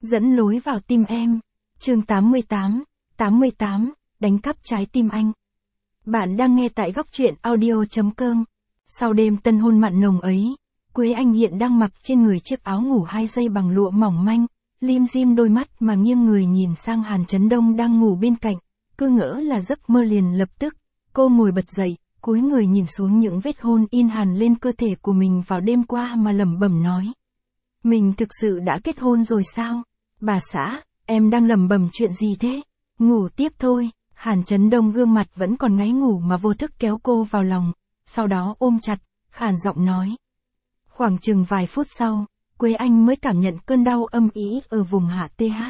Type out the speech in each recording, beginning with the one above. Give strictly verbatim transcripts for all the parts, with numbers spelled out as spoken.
Dẫn lối vào tim em. Chương tám mươi tám, tám mươi tám, đánh cắp trái tim anh. Bạn đang nghe tại góc truyện audio.com. Sau đêm tân hôn mặn nồng ấy, Quế Anh hiện đang mặc trên người chiếc áo ngủ hai dây bằng lụa mỏng manh, lim dim đôi mắt mà nghiêng người nhìn sang Hàn Chấn Đông đang ngủ bên cạnh, cứ ngỡ là giấc mơ liền lập tức. Cô ngồi bật dậy, cúi người nhìn xuống những vết hôn in hằn lên cơ thể của mình vào đêm qua mà lẩm bẩm nói. Mình thực sự đã kết hôn rồi sao? Bà xã, em đang lẩm bẩm chuyện gì thế? Ngủ tiếp thôi. Hàn Chấn Đông gương mặt vẫn còn ngáy ngủ mà vô thức kéo cô vào lòng, sau đó ôm chặt, khàn giọng nói. Khoảng chừng vài phút sau, Quế Anh mới cảm nhận cơn đau âm ỉ ở vùng hạ tê hát.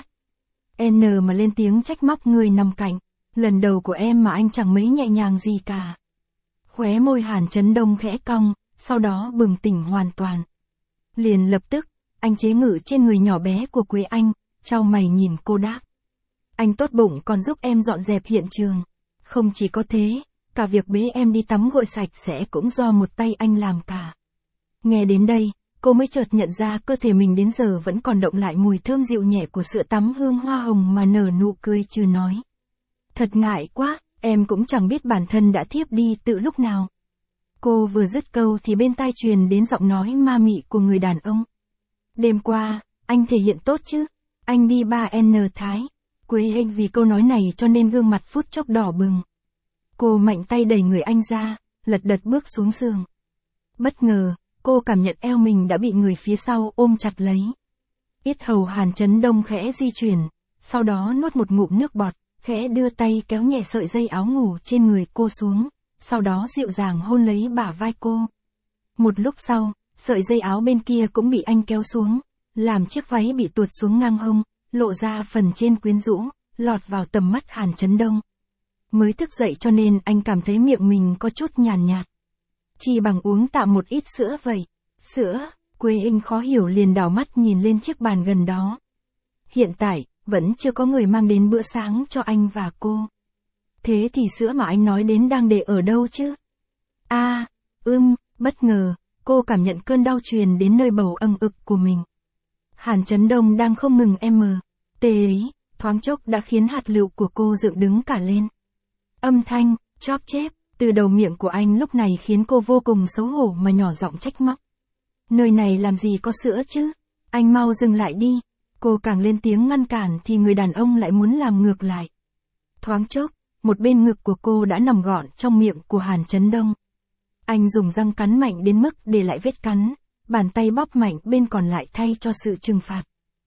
N mà lên tiếng trách móc người nằm cạnh, lần đầu của em mà anh chẳng mấy nhẹ nhàng gì cả. Khóe môi Hàn Chấn Đông khẽ cong, sau đó bừng tỉnh hoàn toàn. Liền lập tức, anh chế ngự trên người nhỏ bé của Quế Anh, chau mày nhìn cô đáp. Anh tốt bụng còn giúp em dọn dẹp hiện trường. Không chỉ có thế, cả việc bế em đi tắm gội sạch sẽ cũng do một tay anh làm cả. Nghe đến đây, cô mới chợt nhận ra cơ thể mình đến giờ vẫn còn động lại mùi thơm dịu nhẹ của sữa tắm hương hoa hồng mà nở nụ cười trừ nói. Thật ngại quá, em cũng chẳng biết bản thân đã thiếp đi từ lúc nào. Cô vừa dứt câu thì bên tai truyền đến giọng nói ma mị của người đàn ông. Đêm qua, anh thể hiện tốt chứ? Anh đi ba N Thái. Quế Anh vì câu nói này cho nên gương mặt phút chốc đỏ bừng. Cô mạnh tay đẩy người anh ra, lật đật bước xuống giường. Bất ngờ, cô cảm nhận eo mình đã bị người phía sau ôm chặt lấy. Yết hầu Hàn Chấn Đông khẽ di chuyển, sau đó nuốt một ngụm nước bọt, khẽ đưa tay kéo nhẹ sợi dây áo ngủ trên người cô xuống, sau đó dịu dàng hôn lấy bả vai cô. Một lúc sau, sợi dây áo bên kia cũng bị anh kéo xuống, làm chiếc váy bị tuột xuống ngang hông, lộ ra phần trên quyến rũ, lọt vào tầm mắt Hàn Chấn Đông. Mới thức dậy cho nên anh cảm thấy miệng mình có chút nhàn nhạt, nhạt. Chỉ bằng uống tạm một ít sữa vậy. Sữa? Quế Anh khó hiểu liền đảo mắt nhìn lên chiếc bàn gần đó. Hiện tại, vẫn chưa có người mang đến bữa sáng cho anh và cô. Thế thì sữa mà anh nói đến đang để ở đâu chứ? A, à, ưm, bất ngờ, cô cảm nhận cơn đau truyền đến nơi bầu âng ực của mình. Hàn Chấn Đông đang không ngừng em mờ, tê ấy, thoáng chốc đã khiến hạt lựu của cô dựng đứng cả lên. Âm thanh, chóp chép, từ đầu miệng của anh lúc này khiến cô vô cùng xấu hổ mà nhỏ giọng trách móc. Nơi này làm gì có sữa chứ? Anh mau dừng lại đi. Cô càng lên tiếng ngăn cản thì người đàn ông lại muốn làm ngược lại. Thoáng chốc, một bên ngực của cô đã nằm gọn trong miệng của Hàn Chấn Đông. Anh dùng răng cắn mạnh đến mức để lại vết cắn, bàn tay bóp mạnh bên còn lại thay cho sự trừng phạt.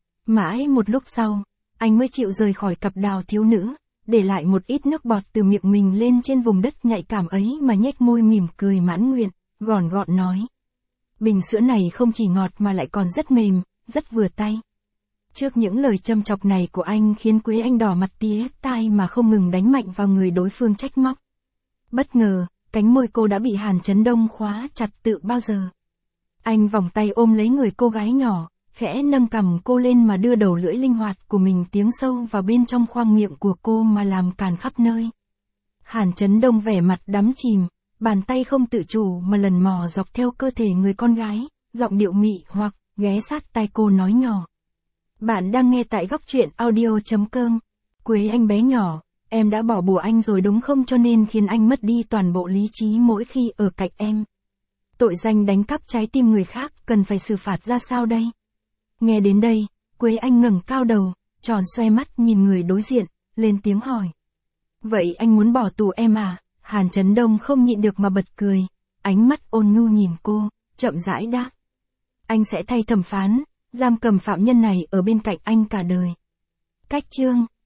Mãi một lúc sau, anh mới chịu rời khỏi cặp đào thiếu nữ, để lại một ít nước bọt từ miệng mình lên trên vùng đất nhạy cảm ấy mà nhếch môi mỉm cười mãn nguyện, gòn gọn nói. Bình sữa này không chỉ ngọt mà lại còn rất mềm, rất vừa tay. Trước những lời châm chọc này của anh khiến Quế Anh đỏ mặt tía tai mà không ngừng đánh mạnh vào người đối phương trách móc. Bất ngờ, cánh môi cô đã bị Hàn Chấn Đông khóa chặt từ bao giờ. Anh vòng tay ôm lấy người cô gái nhỏ, khẽ nâng cằm cô lên mà đưa đầu lưỡi linh hoạt của mình tiến sâu vào bên trong khoang miệng của cô mà làm càn khắp nơi. Hàn Chấn Đông vẻ mặt đắm chìm, bàn tay không tự chủ mà lần mò dọc theo cơ thể người con gái, giọng điệu mị hoặc ghé sát tai cô nói nhỏ. Bạn đang nghe tại góc truyện audio.com. Quế Anh bé nhỏ, em đã bỏ bùa anh rồi đúng không, cho nên khiến anh mất đi toàn bộ lý trí mỗi khi ở cạnh em. Tội danh đánh cắp trái tim người khác cần phải xử phạt ra sao đây? Nghe đến đây, Quế Anh ngẩng cao đầu, tròn xoe mắt nhìn người đối diện, lên tiếng hỏi. Vậy anh muốn bỏ tù em à? Hàn Chấn Đông không nhịn được mà bật cười, ánh mắt ôn nhu nhìn cô, chậm rãi đáp. Anh sẽ thay thẩm phán, giam cầm phạm nhân này ở bên cạnh anh cả đời. Cách chương